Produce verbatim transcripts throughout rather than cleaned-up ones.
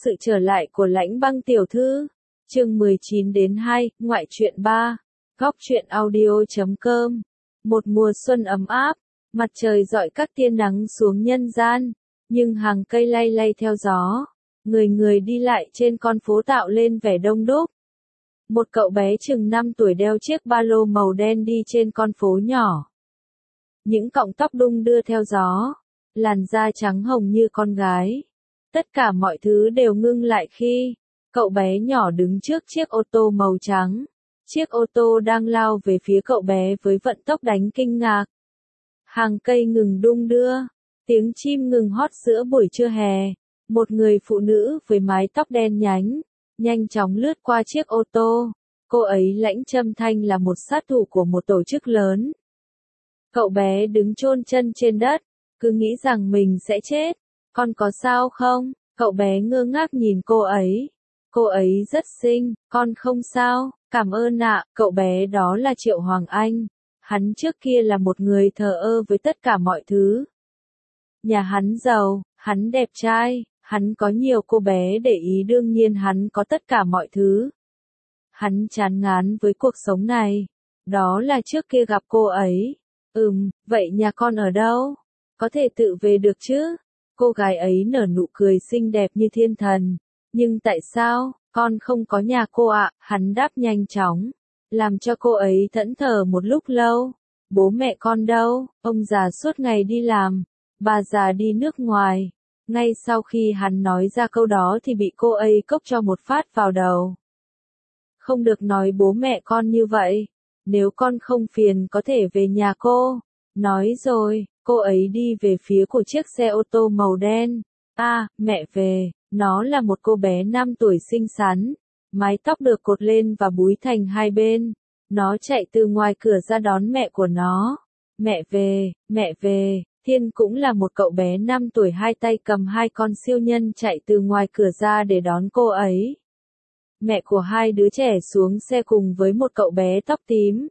Sự trở lại của Lãnh Băng tiểu thư. Chương mười chín đến hai, ngoại truyện ba. Góc truyện audio chấm com. Một mùa xuân ấm áp, mặt trời rọi các tia nắng xuống nhân gian, nhưng hàng cây lay lay theo gió, người người đi lại trên con phố tạo lên vẻ đông đúc. Một cậu bé chừng năm tuổi đeo chiếc ba lô màu đen đi trên con phố nhỏ. Những cọng tóc đung đưa theo gió, làn da trắng hồng như con gái. Tất cả mọi thứ đều ngưng lại khi cậu bé nhỏ đứng trước chiếc ô tô màu trắng. Chiếc ô tô đang lao về phía cậu bé với vận tốc đánh kinh ngạc. Hàng cây ngừng đung đưa, tiếng chim ngừng hót giữa buổi trưa hè. Một người phụ nữ với mái tóc đen nhánh, nhanh chóng lướt qua chiếc ô tô. Cô ấy lãnh Trâm Thanh là một sát thủ của một tổ chức lớn. Cậu bé đứng chôn chân trên đất, cứ nghĩ rằng mình sẽ chết. Con có sao không? Cậu bé ngơ ngác nhìn cô ấy. Cô ấy rất xinh, con không sao, cảm ơn ạ. Cậu bé đó là Triệu Hoàng Anh. Hắn trước kia là một người thờ ơ với tất cả mọi thứ. Nhà hắn giàu, hắn đẹp trai, hắn có nhiều cô bé để ý, đương nhiên hắn có tất cả mọi thứ. Hắn chán ngán với cuộc sống này. Đó là trước kia gặp cô ấy. Ừm, vậy nhà con ở đâu? Có thể tự về được chứ? Cô gái ấy nở nụ cười xinh đẹp như thiên thần. Nhưng tại sao, con không có nhà cô ạ? Hắn đáp nhanh chóng, làm cho cô ấy thẫn thờ một lúc lâu. Bố mẹ con đâu? Ông già suốt ngày đi làm, bà già đi nước ngoài. Ngay sau khi hắn nói ra câu đó thì bị cô ấy cốc cho một phát vào đầu. Không được nói bố mẹ con như vậy. Nếu con không phiền có thể về nhà cô. Nói rồi, cô ấy đi về phía của chiếc xe ô tô màu đen. À, mẹ về. Nó là một cô bé năm tuổi xinh xắn. Mái tóc được cột lên và búi thành hai bên. Nó chạy từ ngoài cửa ra đón mẹ của nó. Mẹ về, mẹ về. Thiên cũng là một cậu bé năm tuổi, hai tay cầm hai con siêu nhân chạy từ ngoài cửa ra để đón cô ấy. Mẹ của hai đứa trẻ xuống xe cùng với một cậu bé tóc tím.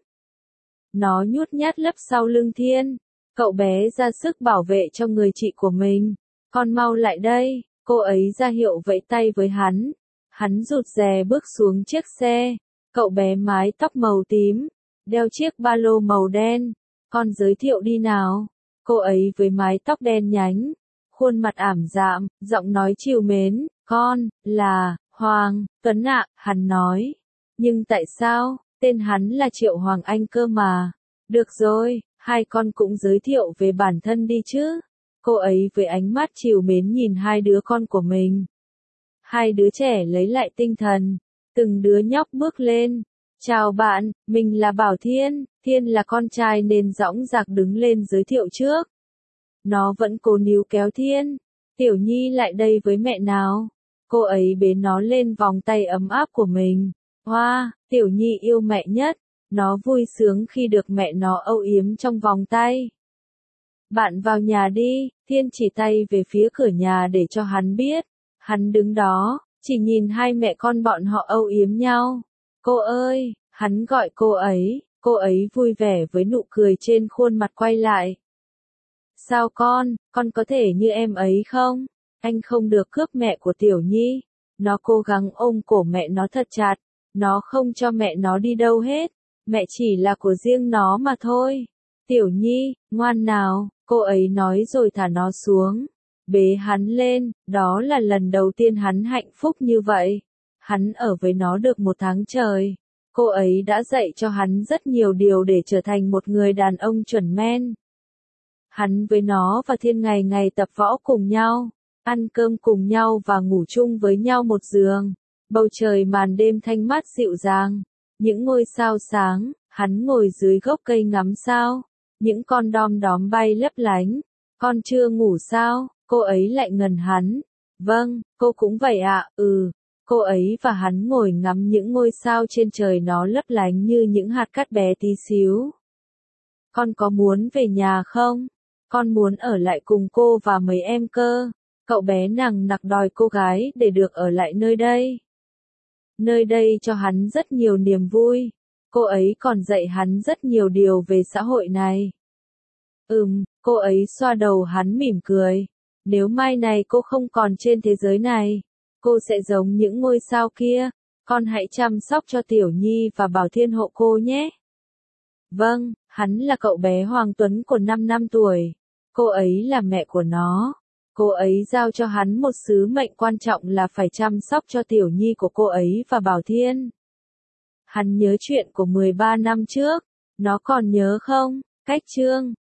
Nó nhút nhát lấp sau lưng Thiên. Cậu bé ra sức bảo vệ cho người chị của mình. Con mau lại đây. Cô ấy ra hiệu vẫy tay với hắn. Hắn rụt rè bước xuống chiếc xe. Cậu bé mái tóc màu tím, đeo chiếc ba lô màu đen. Con giới thiệu đi nào. Cô ấy với mái tóc đen nhánh, khuôn mặt ảm đạm, giọng nói trìu mến. Con, là, Hoàng, Tuấn ạ, hắn nói. Nhưng tại sao, tên hắn là Triệu Hoàng Anh cơ mà. Được rồi, hai con cũng giới thiệu về bản thân đi chứ. Cô ấy với ánh mắt trìu mến nhìn hai đứa con của mình. Hai đứa trẻ lấy lại tinh thần, từng đứa nhóc bước lên. Chào bạn, mình là Bảo Thiên. Thiên là con trai nên dõng dạc đứng lên giới thiệu trước. Nó vẫn cố níu kéo Thiên. Tiểu Nhi lại đây với mẹ nào. Cô ấy bế nó lên vòng tay ấm áp của mình. Hoa, wow, Tiểu Nhi yêu mẹ nhất. Nó vui sướng khi được mẹ nó âu yếm trong vòng tay. Bạn vào nhà đi. Thiên chỉ tay về phía cửa nhà để cho hắn biết. Hắn đứng đó, chỉ nhìn hai mẹ con bọn họ âu yếm nhau. Cô ơi, hắn gọi cô ấy. Cô ấy vui vẻ với nụ cười trên khuôn mặt quay lại. Sao con, con có thể như em ấy không? Anh không được cướp mẹ của Tiểu Nhi. Nó cố gắng ôm cổ mẹ nó thật chặt. Nó không cho mẹ nó đi đâu hết. Mẹ chỉ là của riêng nó mà thôi. Tiểu Nhi, ngoan nào, cô ấy nói rồi thả nó xuống. Bế hắn lên, đó là lần đầu tiên hắn hạnh phúc như vậy. Hắn ở với nó được một tháng trời. Cô ấy đã dạy cho hắn rất nhiều điều để trở thành một người đàn ông chuẩn men. Hắn với nó và Thiên ngày ngày tập võ cùng nhau, ăn cơm cùng nhau và ngủ chung với nhau một giường. Bầu trời màn đêm thanh mát dịu dàng, những ngôi sao sáng, hắn ngồi dưới gốc cây ngắm sao, những con đom đóm bay lấp lánh. Con chưa ngủ sao? Cô ấy lại ngần hắn. Vâng, cô cũng vậy ạ. Ừ. Cô ấy và hắn ngồi ngắm những ngôi sao trên trời, nó lấp lánh như những hạt cát bé tí xíu. Con có muốn về nhà không? Con muốn ở lại cùng cô và mấy em cơ. Cậu bé nằng nặc đòi cô gái để được ở lại nơi đây. Nơi đây cho hắn rất nhiều niềm vui. Cô ấy còn dạy hắn rất nhiều điều về xã hội này. Ừm, cô ấy xoa đầu hắn mỉm cười. Nếu mai này cô không còn trên thế giới này, Cô sẽ giống những ngôi sao kia, con hãy chăm sóc cho Tiểu Nhi và Bảo Thiên hộ cô nhé. Vâng, hắn là cậu bé Hoàng Tuấn của năm năm tuổi. Cô ấy là mẹ của nó. Cô ấy giao cho hắn một sứ mệnh quan trọng là phải chăm sóc cho Tiểu Nhi của cô ấy và Bảo Thiên. Hắn nhớ chuyện của mười ba năm trước. Nó còn nhớ không? Cách chương